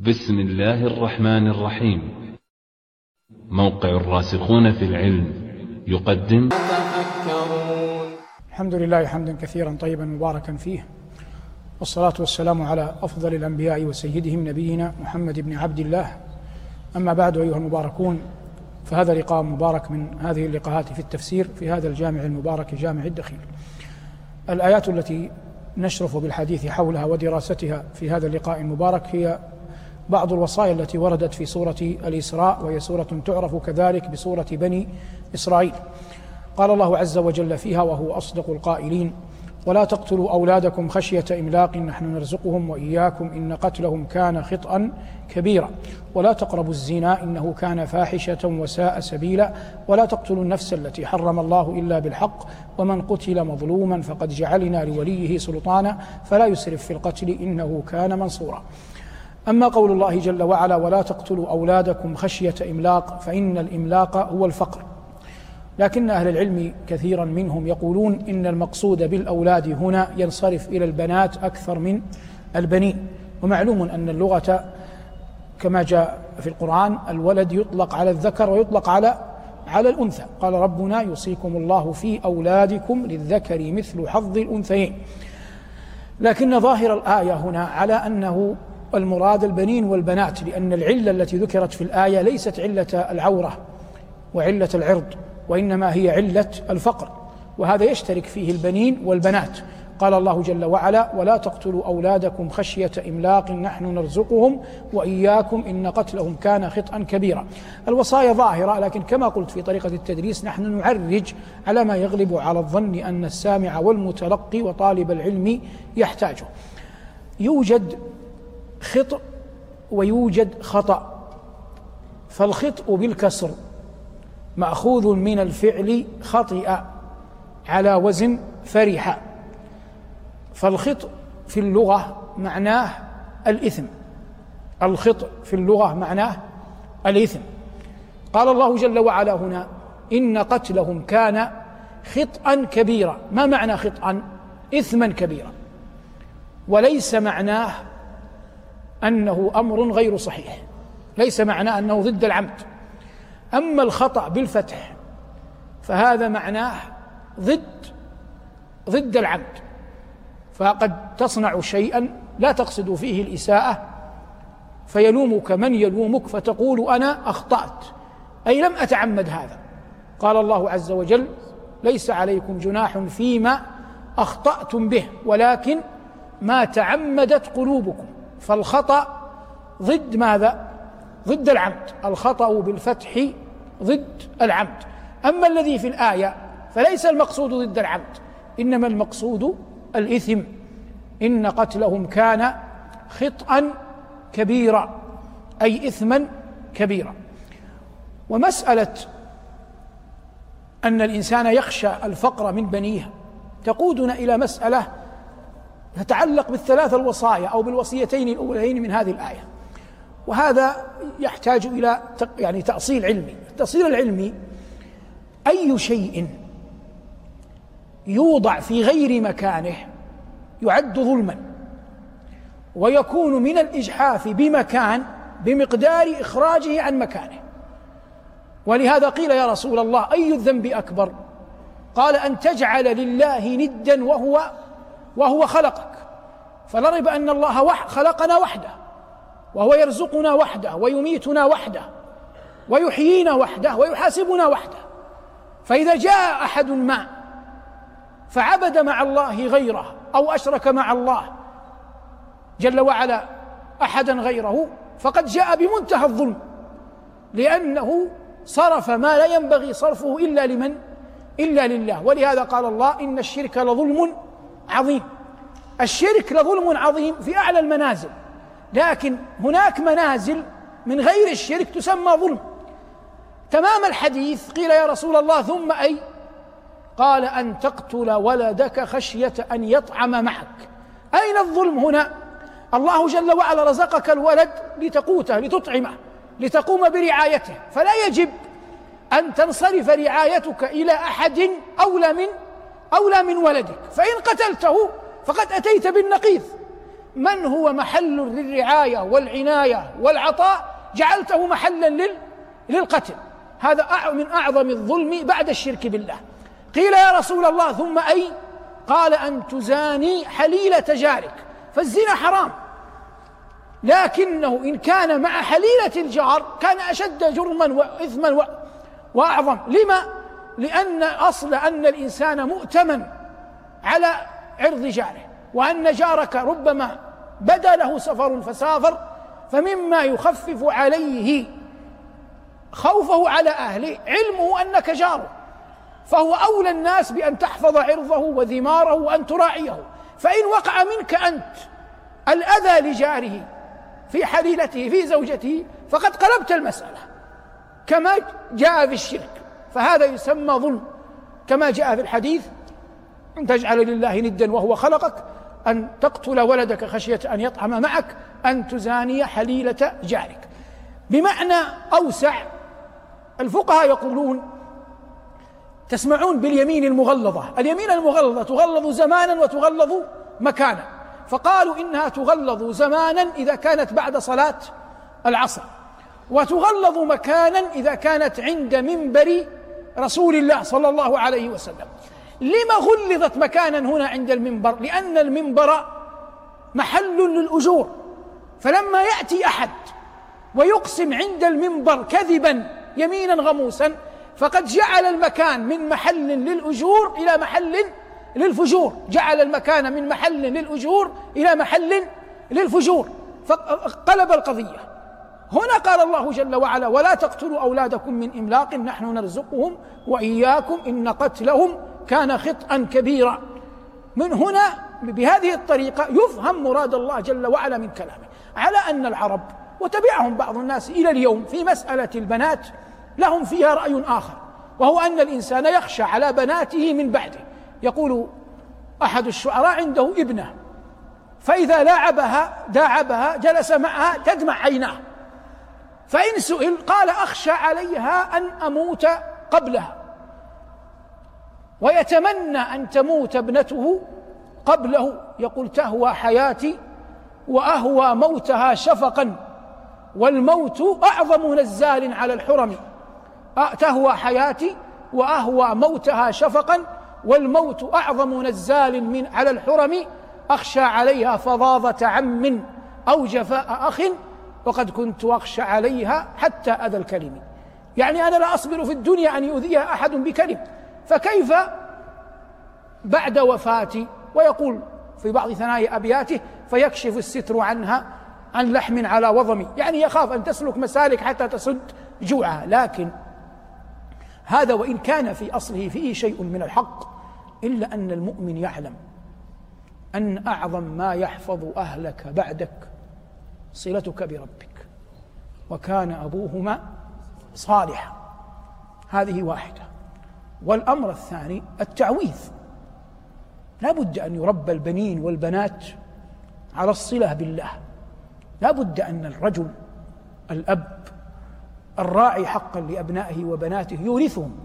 بسم الله الرحمن الرحيم. موقع الراسخون في العلم يقدم الحمد لله حمدا كثيرا طيبا مباركا فيه، والصلاة والسلام على أفضل الأنبياء وسيدهم نبينا محمد بن عبد الله. أما بعد، أيها المباركون، فهذا لقاء مبارك من هذه اللقاءات في التفسير في هذا الجامع المبارك، جامع الدخيل. الآيات التي نشرف بالحديث حولها ودراستها في هذا اللقاء المبارك هي بعض الوصايا التي وردت في سورة الإسراء، وهي سورة تعرف كذلك بسورة بني إسرائيل. قال الله عز وجل فيها وهو أصدق القائلين: ولا تقتلوا أولادكم خشية إملاق نحن نرزقهم وإياكم إن قتلهم كان خطأ كبيرا، ولا تقربوا الزنا إنه كان فاحشة وساء سبيلا، ولا تقتلوا النفس التي حرم الله إلا بالحق، ومن قتل مظلوما فقد جعلنا لوليه سلطانا فلا يسرف في القتل إنه كان منصورا. أما قول الله جل وعلا: ولا تقتلوا أولادكم خشية إملاق، فإن الإملاق هو الفقر، لكن أهل العلم كثيرا منهم يقولون إن المقصود بالأولاد هنا ينصرف إلى البنات أكثر من البنين. ومعلوم أن اللغة كما جاء في القرآن الولد يطلق على الذكر ويطلق على الأنثى. قال ربنا: يوصيكم الله في أولادكم للذكر مثل حظ الأنثيين. لكن ظاهر الآية هنا على أنه المراد البنين والبنات، لأن العلة التي ذكرت في الآية ليست علة العورة وعلة العرض، وإنما هي علة الفقر، وهذا يشترك فيه البنين والبنات. قال الله جل وعلا: ولا تقتلوا أولادكم خشية إملاق نحن نرزقهم وإياكم إن قتلهم كان خطأ كبيرا. الوصايا ظاهرة، لكن كما قلت في طريقة التدريس نحن نعرج على ما يغلب على الظن أن السامع والمتلقي وطالب العلم يحتاجه. يوجد خطأ ويوجد خطأ، فالخطأ بالكسر مأخوذ من الفعل خطئ على وزن فرح، فالخطأ في اللغة معناه الإثم. الخطأ في اللغة معناه الإثم. قال الله جل وعلا هنا: إن قتلهم كان خطأ كبيرا. ما معنى خطأ؟ إثما كبيرا، وليس معناه أنه أمر غير صحيح، ليس معناه أنه ضد العمد. أما الخطأ بالفتح فهذا معناه ضد العمد، فقد تصنع شيئا لا تقصد فيه الإساءة فيلومك من يلومك فتقول أنا أخطأت، أي لم أتعمد هذا. قال الله عز وجل: ليس عليكم جناح فيما أخطأتم به ولكن ما تعمدت قلوبكم. فالخطأ ضد ماذا؟ ضد العمد. الخطأ بالفتح ضد العمد. أما الذي في الآية فليس المقصود ضد العمد، إنما المقصود الإثم. إن قتلهم كان خطأ كبيرا، أي إثما كبيرا. ومسألة أن الإنسان يخشى الفقر من بنيه تقودنا إلى مسألة تتعلق بالثلاث الوصايا أو بالوصيتين الأولين من هذه الآية، وهذا يحتاج إلى تأصيل علمي. التأصيل العلمي: أي شيء يوضع في غير مكانه يعد ظلما، ويكون من الإجحاف بمكان بمقدار إخراجه عن مكانه. ولهذا قيل: يا رسول الله أي الذنب أكبر؟ قال: أن تجعل لله ندا وهو خلقك. فنرى أن الله خلقنا وحده، وهو يرزقنا وحده ويميتنا وحده ويحيينا وحده ويحاسبنا وحده. فإذا جاء أحد ما فعبد مع الله غيره أو أشرك مع الله جل وعلا أحدا غيره فقد جاء بمنتهى الظلم، لأنه صرف ما لا ينبغي صرفه إلا لمن؟ إلا لله. ولهذا قال الله: إن الشرك لظلم عظيم. الشرك لظلم عظيم في أعلى المنازل، لكن هناك منازل من غير الشرك تسمى ظلم. تمام الحديث قيل: يا رسول الله ثم أي؟ قال: أن تقتل ولدك خشية أن يطعم معك. أين الظلم هنا؟ الله جل وعلا رزقك الولد لتقوته لتطعمه لتقوم برعايته، فلا يجب أن تنصرف رعايتك إلى أحد أولى من ولدك، فإن قتلته فقد أتيت بالنقيض. من هو محل للرعاية والعناية والعطاء جعلته محلا للقتل. هذا من أعظم الظلم بعد الشرك بالله. قيل يا رسول الله ثم أي؟ قال أن تزاني حليلة جارك. فالزنا حرام، لكنه إن كان مع حليلة الجار كان أشد جرما وإثما وأعظم. لما؟ لأن أصل أن الإنسان مؤتمن على عرض جاره، وأن جارك ربما بدا له سفر فسافر، فمما يخفف عليه خوفه على أهله علمه أنك جاره، فهو أولى الناس بأن تحفظ عرضه وذماره وأن تراعيه. فإن وقع منك أنت الأذى لجاره في حليلته في زوجته فقد قلبت المسألة كما جاء في الشرك، فهذا يسمى ظلم، كما جاء في الحديث: أن تجعل لله ندا وهو خلقك، أن تقتل ولدك خشية أن يطعم معك، أن تزاني حليلة جارك. بمعنى أوسع، الفقهاء يقولون تسمعون باليمين المغلظة. اليمين المغلظة تغلظ زمانا وتغلظ مكانا، فقالوا إنها تغلظ زمانا إذا كانت بعد صلاة العصر، وتغلظ مكانا إذا كانت عند منبر رسول الله صلى الله عليه وسلم. لما غلظت مكانا هنا عند المنبر؟ لأن المنبر محل للأجور، فلما يأتي أحد ويقسم عند المنبر كذبا يمينا غموسا فقد جعل المكان من محل للأجور إلى محل للفجور، جعل المكان من محل للأجور إلى محل للفجور، فقلب القضية. هنا قال الله جل وعلا: ولا تقتلوا أولادكم من إملاق نحن نرزقهم وإياكم إن قتلهم كان خطأ كبيرا. من هنا بهذه الطريقة يفهم مراد الله جل وعلا من كلامه، على أن العرب وتبعهم بعض الناس إلى اليوم في مسألة البنات لهم فيها رأي آخر، وهو أن الإنسان يخشى على بناته من بعده. يقول أحد الشعراء: عنده ابنة فإذا داعبها جلس معها تدمع عيناه، فإن سئل قال: أخشى عليها أن أموت قبلها، ويتمنى أن تموت ابنته قبله. يقول: تهوى حياتي وأهوى موتها شفقا والموت أعظم نزال على الحرم. تهوى حياتي وأهوى موتها شفقا والموت أعظم نزال على الحرم، أخشى عليها فظاظة عم أو جفاء أخ وقد كنت أخشى عليها حتى أذى الكلم. يعني أنا لا أصبر في الدنيا أن يؤذيها أحد بكلم، فكيف بعد وفاتي؟ ويقول في بعض ثنايا أبياته: فيكشف الستر عنها عن لحم على وضمي، يعني يخاف أن تسلك مسالك حتى تسد جوعها. لكن هذا وإن كان في أصله فيه شيء من الحق، إلا أن المؤمن يعلم أن أعظم ما يحفظ أهلك بعدك صلتك بربك، وكان أبوهما صالحا. هذه واحدة. والأمر الثاني التعويذ. لا بد أن يربى البنين والبنات على الصلة بالله. لا بد أن الرجل الأب الراعي حقا لأبنائه وبناته يورثهم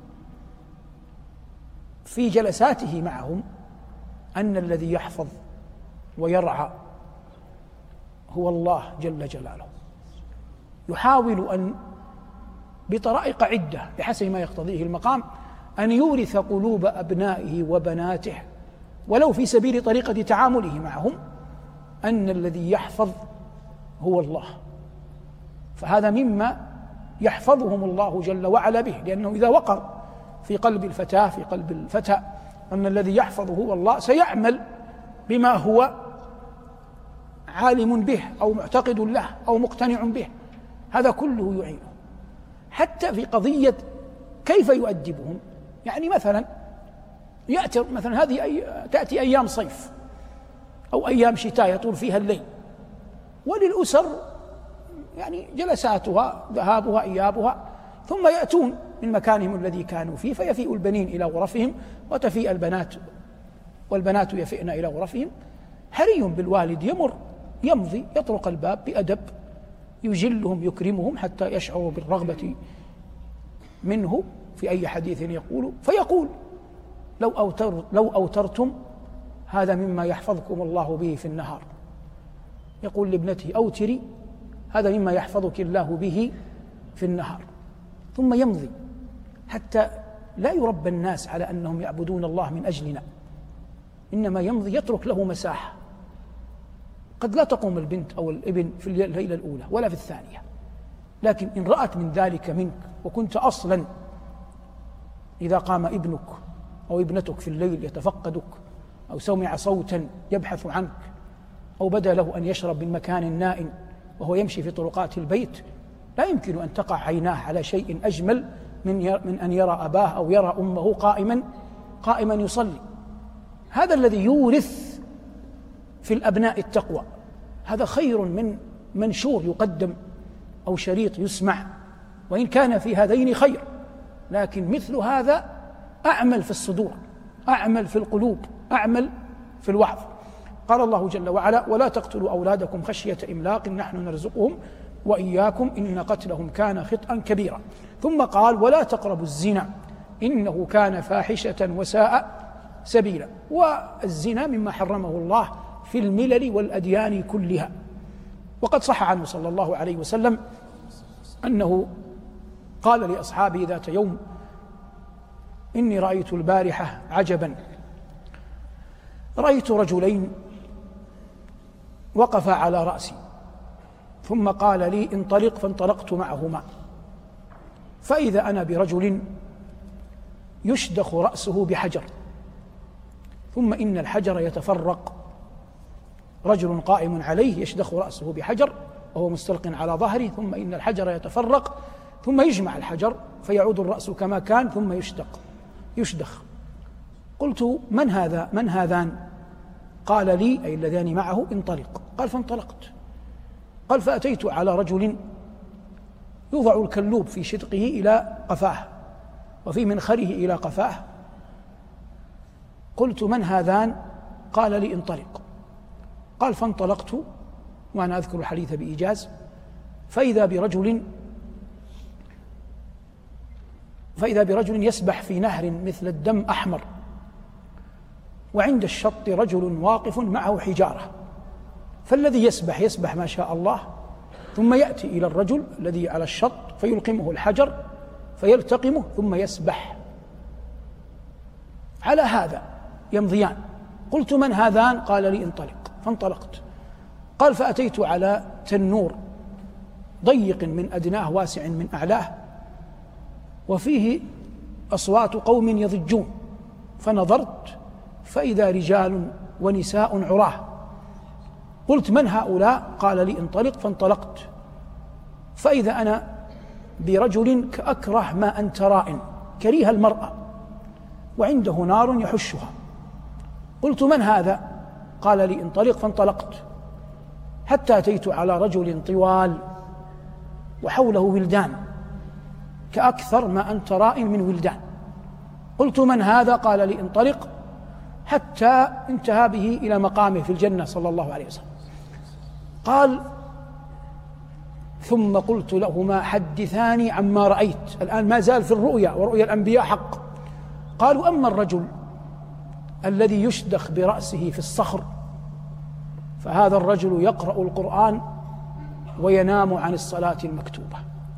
في جلساته معهم أن الذي يحفظ ويرعى هو الله جل جلاله. يحاول أن بطرائق عدة بحسب ما يقتضيه المقام أن يورث قلوب أبنائه وبناته، ولو في سبيل طريقة تعامله معهم، أن الذي يحفظ هو الله. فهذا مما يحفظهم الله جل وعلا به، لأنه إذا وقر في قلب الفتاة في قلب الفتى أن الذي يحفظ هو الله سيعمل بما هو عالم به أو معتقد له أو مقتنع به. هذا كله يعينه. حتى في قضية كيف يؤدبهم، يعني مثلا يأتي مثلا تأتي أيام صيف أو أيام شتاء يطول فيها الليل، وللأسر يعني جلساتها ذهابها إيابها، ثم يأتون من مكانهم الذي كانوا فيه، فيفيء البنين إلى غرفهم وتفيء البنات والبنات يفئن إلى غرفهم. حري بالوالد يمضي يطرق الباب بأدب، يجلهم يكرمهم حتى يشعروا بالرغبة منه في أي حديث يقول، فيقول: لو أوترتم هذا مما يحفظكم الله به في النهار، يقول لابنته أوتري، هذا مما يحفظك الله به في النهار، ثم يمضي حتى لا يربى الناس على أنهم يعبدون الله من أجلنا، إنما يمضي يترك له مساحة. قد لا تقوم البنت أو الابن في الليلة الأولى ولا في الثانية، لكن إن رأت من ذلك منك وكنت أصلا إذا قام ابنك أو ابنتك في الليل يتفقدك أو سمع صوتا يبحث عنك أو بدا له أن يشرب من مكان نائم وهو يمشي في طرقات البيت، لا يمكن أن تقع عيناه على شيء أجمل من أن يرى أباه أو يرى أمه قائما يصلي. هذا الذي يورث في الأبناء التقوى، هذا خير من منشور يقدم أو شريط يسمع، وإن كان في هذين خير، لكن مثل هذا أعمل في الصدور، أعمل في القلوب، أعمل في الوعظ. قال الله جل وعلا: ولا تقتلوا أولادكم خشية إملاق نحن نرزقهم وإياكم إن قتلهم كان خطأ كبيرا. ثم قال: ولا تقربوا الزنا إنه كان فاحشة وساء سبيلا. والزنا مما حرمه الله في الملل والأديان كلها. وقد صح عنه صلى الله عليه وسلم أنه قال لأصحابه ذات يوم: إني رأيت البارحة عجبا، رأيت رجلين وقفا على رأسي، ثم قال لي: انطلق، فانطلقت معهما، فإذا أنا برجل يشدخ رأسه بحجر، ثم إن الحجر يتفرق، رجل قائم عليه يشدخ رأسه بحجر وهو مستلق على ظهره، ثم إن الحجر يتفرق، ثم يجمع الحجر فيعود الرأس كما كان، ثم يشدخ. قلت: من هذان؟ قال لي أي اللذان معه: انطلق. قال: فانطلقت. قال: فأتيت على رجل يوضع الكلوب في شدقه إلى قفاه وفي منخره إلى قفاه. قلت: من هذان؟ قال لي: انطلق. قال: فانطلقت وأنا أذكر الحديث بإيجاز، فإذا برجل يسبح في نهر مثل الدم أحمر، وعند الشط رجل واقف معه حجارة، فالذي يسبح ما شاء الله، ثم يأتي إلى الرجل الذي على الشط فيلقمه الحجر فيلتقمه ثم يسبح. على هذا يمضيان. قلت: من هذان؟ قال لي: انطلق. فانطلقت. قال: فأتيت على تنور ضيق من أدناه واسع من أعلاه، وفيه أصوات قوم يضجون، فنظرت فإذا رجال ونساء عراه. قلت: من هؤلاء؟ قال لي: انطلق. فانطلقت، فإذا أنا برجل كأكره ما أنت رائن، كريه المرأة، وعنده نار يحشها. قلت: من هذا؟ قال لي: انطلق. فانطلقت حتى أتيت على رجل طوال وحوله ولدان كأكثر ما أنت رائن من ولدان. قلت: من هذا؟ قال لي: انطلق، حتى انتهى به إلى مقامه في الجنة صلى الله عليه وسلم. قال: ثم قلت لهما: حدثاني عما رأيت. الآن ما زال في الرؤيا، ورؤيا الأنبياء حق. قالوا: أما الرجل الذي يشدخ برأسه في الصخر فهذا الرجل يقرأ القرآن وينام عن الصلاة المكتوبة،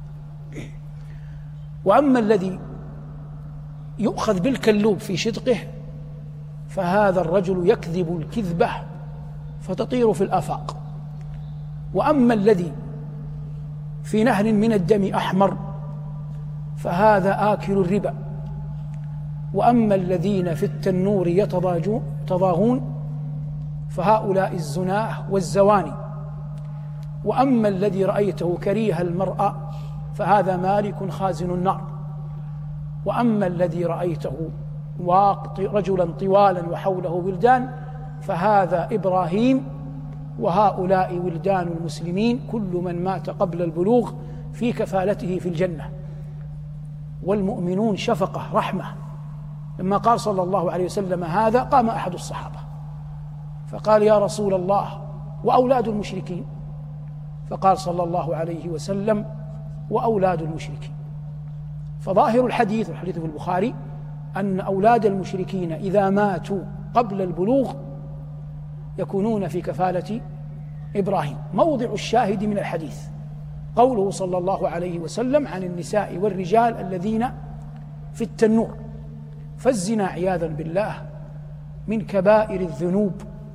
وأما الذي يؤخذ بالكلوب في شدقه فهذا الرجل يكذب الكذبة فتطير في الآفاق، وأما الذي في نهر من الدم أحمر فهذا آكل الربا، وأما الذين في التنور يتضاغون فهؤلاء الزناه والزواني، وأما الذي رأيته كريه المرأة فهذا مالك خازن النار، وأما الذي رأيته رجلا طوالا وحوله ولدان فهذا إبراهيم، وهؤلاء ولدان المسلمين كل من مات قبل البلوغ في كفالته في الجنة. والمؤمنون شفقة رحمة. لما قال صلى الله عليه وسلم هذا قام أحد الصحابة فقال: يا رسول الله، وأولاد المشركين؟ فقال صلى الله عليه وسلم: وأولاد المشركين. فظاهر الحديث، والحديث في البخاري، أن أولاد المشركين إذا ماتوا قبل البلوغ يكونون في كفالة إبراهيم. موضع الشاهد من الحديث قوله صلى الله عليه وسلم عن النساء والرجال الذين في التنور، فالزنا عياذا بالله من كبائر الذنوب،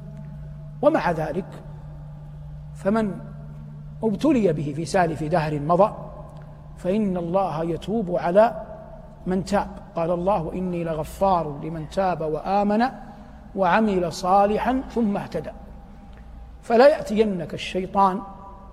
ومع ذلك فمن ابتلي به في سالف دهر مضى فإن الله يتوب على من تاب. قال الله: إني لغفار لمن تاب وآمن وعمل صالحا ثم اهتدى. فلا يأتينك الشيطان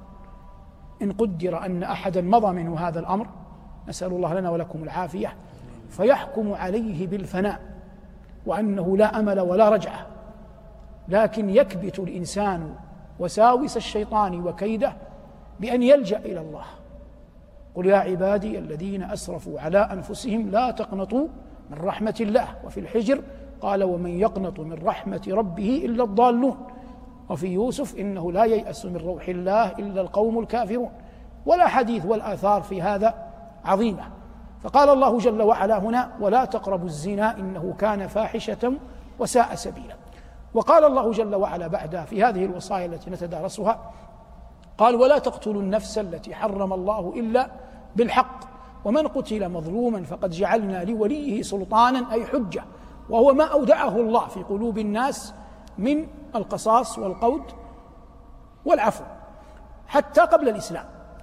إن قدر أن أحدا مضى منه هذا الأمر، نسأل الله لنا ولكم العافية، فيحكم عليه بالفناء وأنه لا أمل ولا رجعة، لكن يكبت الإنسان وساوس الشيطان وكيده بأن يلجأ إلى الله. قل يا عبادي الذين أسرفوا على أنفسهم لا تقنطوا من رحمة الله. وفي الحجر قال: ومن يقنط من رحمة ربه إلا الضالون. وفي يوسف: إنه لا ييأس من روح الله إلا القوم الكافرون. ولا حديث والآثار في هذا عظيمة. فقال الله جل وعلا هنا: ولا تقربوا الزنا إنه كان فاحشة وساء سبيلا. وقال الله جل وعلا بعدها في هذه الوصايا التي نتدارسها، قال: ولا تقتلوا النفس التي حرم الله إلا بالحق ومن قتل مظلوما فقد جعلنا لوليه سلطانا أي حجة، وهو ما أودعه الله في قلوب الناس من القصاص والقود والعفو حتى قبل الإسلام.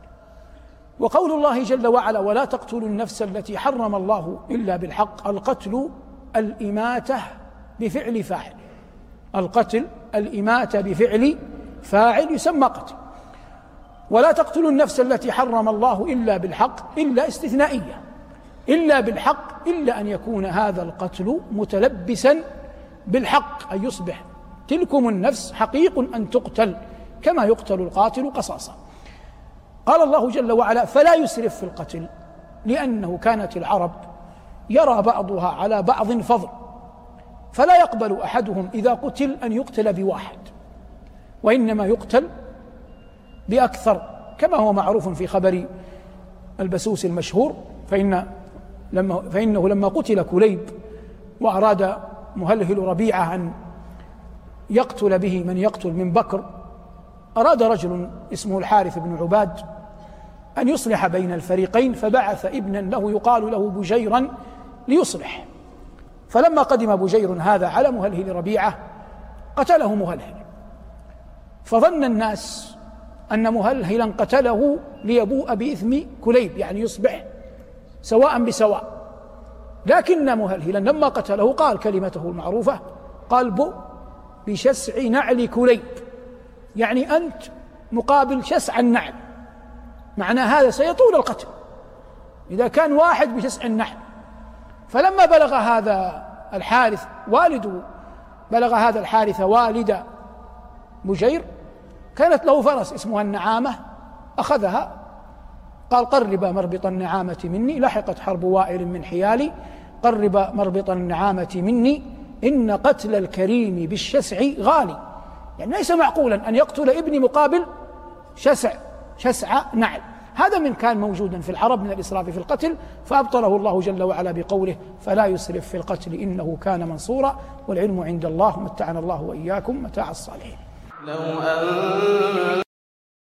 وقول الله جل وعلا: ولا تقتلوا النفس التي حرم الله إلا بالحق، القتل الإماتة بفعل فاعل، القتل الإماتة بفعل فاعل يسمى قتل. ولا تقتلوا النفس التي حرم الله إلا بالحق، إلا استثنائية، إلا بالحق، إلا أن يكون هذا القتل متلبسا بالحق، أن يصبح تلكم النفس حقيق أن تقتل كما يقتل القاتل قصاصا. قال الله جل وعلا: فلا يسرف في القتل، لأنه كانت العرب يرى بعضها على بعض فضل، فلا يقبل أحدهم إذا قتل أن يقتل بواحد، وإنما يقتل بأكثر، كما هو معروف في خبر البسوس المشهور، فإنه لما قتل كليب وأراد مهلهل ربيعة أن يقتل به من يقتل من بكر، أراد رجل اسمه الحارث بن عباد أن يصلح بين الفريقين، فبعث ابنا له يقال له بجيرا ليصلح. فلما قدم بجير هذا على مهلهل ربيعة قتله مهلهل، فظن الناس أن مهلهلا قتله ليبوء بإثم كليب، يعني يصبح سواء بسواء. لكن مهلهلا لما قتله قال كلمته المعروفة، قال: بؤ بشسع نعل كليب، يعني أنت مقابل شسع النعل، معنى هذا سيطول القتل إذا كان واحد بشسع النعل. فلما بلغ هذا الحارث والد بجير، كانت له فرس اسمها النعامة، أخذها قال: قرب مربط النعامة مني، لحقت حرب وائل من حيالي، قرب مربط النعامة مني، إن قتل الكريم بالشسع غالي. يعني ليس معقولا أن يقتل ابني مقابل شسع نعل. هذا من كان موجودا في العرب من الإسراف في القتل، فأبطله الله جل وعلا بقوله: فلا يسرف في القتل إنه كان منصورا، والعلم عند الله. متعنا الله وإياكم متاع الصالحين.